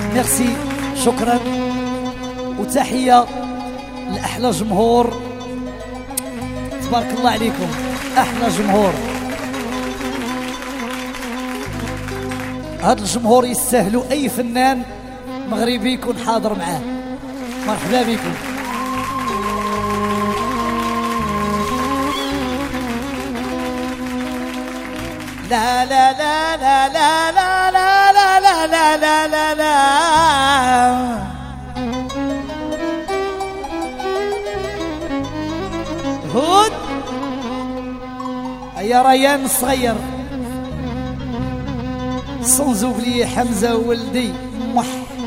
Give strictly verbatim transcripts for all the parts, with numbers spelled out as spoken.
ميرسي، شكرا وتحية لأحلى جمهور. تبارك الله عليكم، أحلى جمهور. هذا الجمهور يستاهلوا أي فنان مغربي يكون حاضر معاه. مرحبا بكم. لا لا لا لا لا لا لا لا لا لا لا لا لا هود يا ريان الصغير، سونز اوبلي حمزة ولدي مح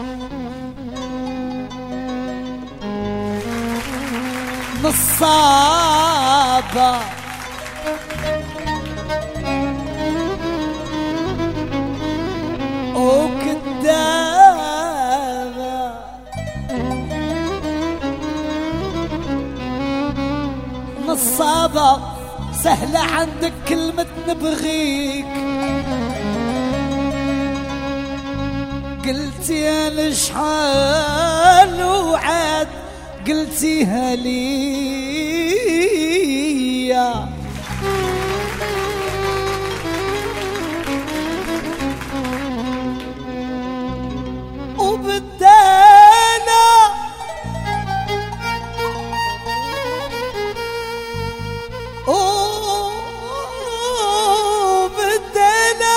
نصابة وكدابة نصابة سهلة عندك كلمة نبغيك، قلتيها لشحال وعاد قلتيها ليا، وبدانا وبدانا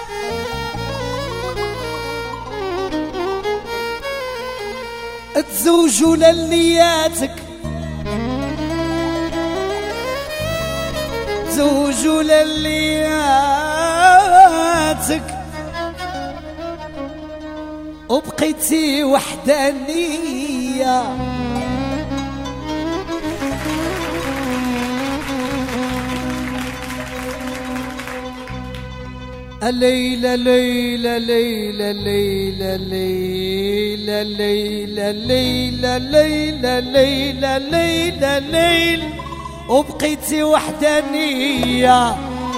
تزوجوا للياتك، تزوجوا للياتك وبقيتي وحدانية. الليلة ليلة ليلة ليلة ليلة ليلة ليلة ليلة ليلة ليلة ليلة وبقيتي وحدانية.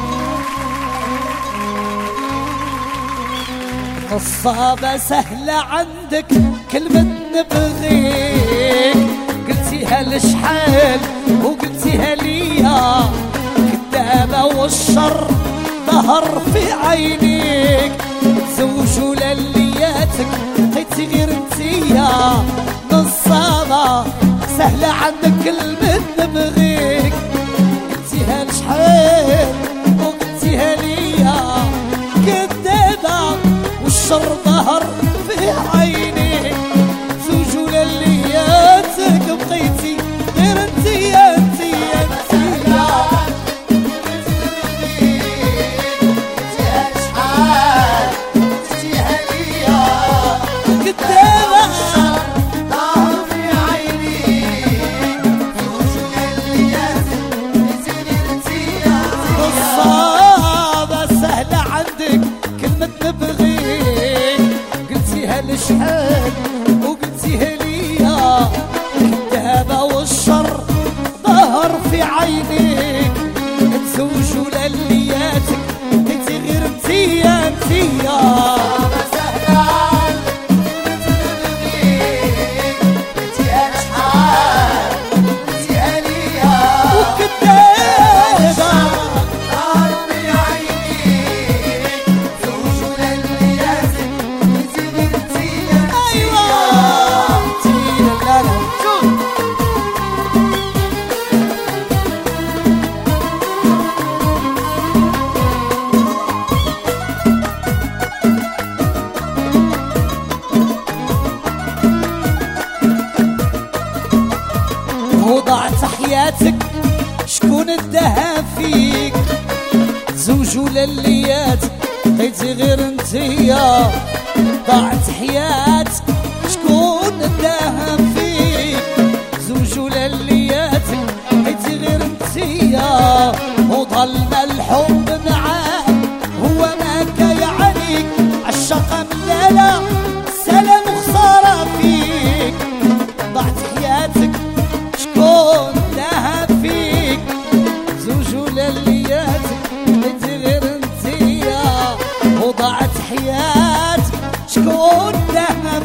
نصابة سهلة عندك كلمة نبغيك، قلتيها لشحال وقلتيها ليا، كدابة والشر ظهر في عينيك، تزوجوا للياتك بقيتي غير انتيا. نصابة سهلة عندك كلمة نبغيك، قلتيها لشحال وقلتيها ليا، كدابة والشر ظهر في عينيك، تزوجوا للياتك بقيتي غير انتيا انتيا انتيا. شحال وقلتيها ليا، كدابة والشر ظهر في عينيك، تزوجوا للياتك انتي غير انتيا انتيا. وضعت حياتك شكون اداها فيك، تزوجوا للياتك بقيتي غير انتيا. ضاعت حياتك شكون اداها فيك، تزوجوا للياتك بقيتي غير انتيا. وظل الحب معاك هو ما كيعنيك، عالشقا ملالا سلام وخسارة فيك. ضاعت حياتك شكون داها فيك، زوجوا للياتك بقيتي غير انتيا. وضاعت حياتك شكون داها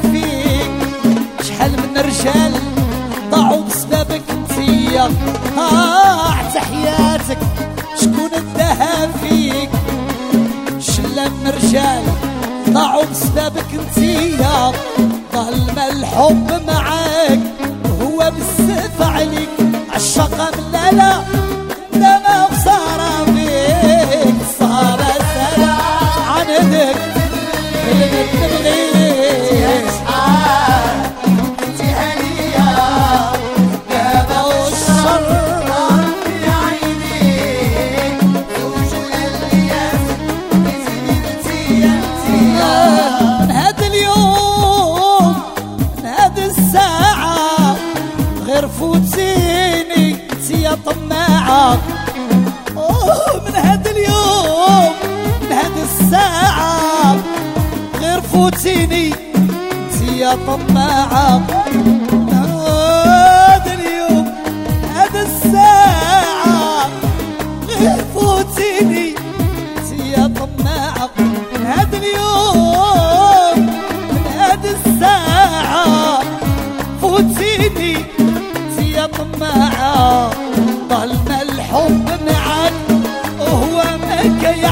مرشال ضاعوا بسببك انتيا. ضاعت حياتك شكون اداها فيك؟ شلة مرشال ضاعوا بسببك انتيا. ظل الحب معاك هو بالسيف عليك. عالشقا لا لا لا ما خسارة فيك. صار سلام عندك اللي تبغيك يا شحال انتي هنية دابا والشر يا عينيك وجه الياس انتي انتي. من هاد اليوم من هاد الساعة غير فوتيني انتي يا طماعة. من هاد اليوم من هاد الساعة غير فوتيني انتي يا طماعة. هاد اليوم هاد الساعة غير فوتيني انتي يا طماعة. هاد اليوم من هاد الساعة فوتيني انتي يا طماعة. ضلنا الحب معاك وهو ما كيان.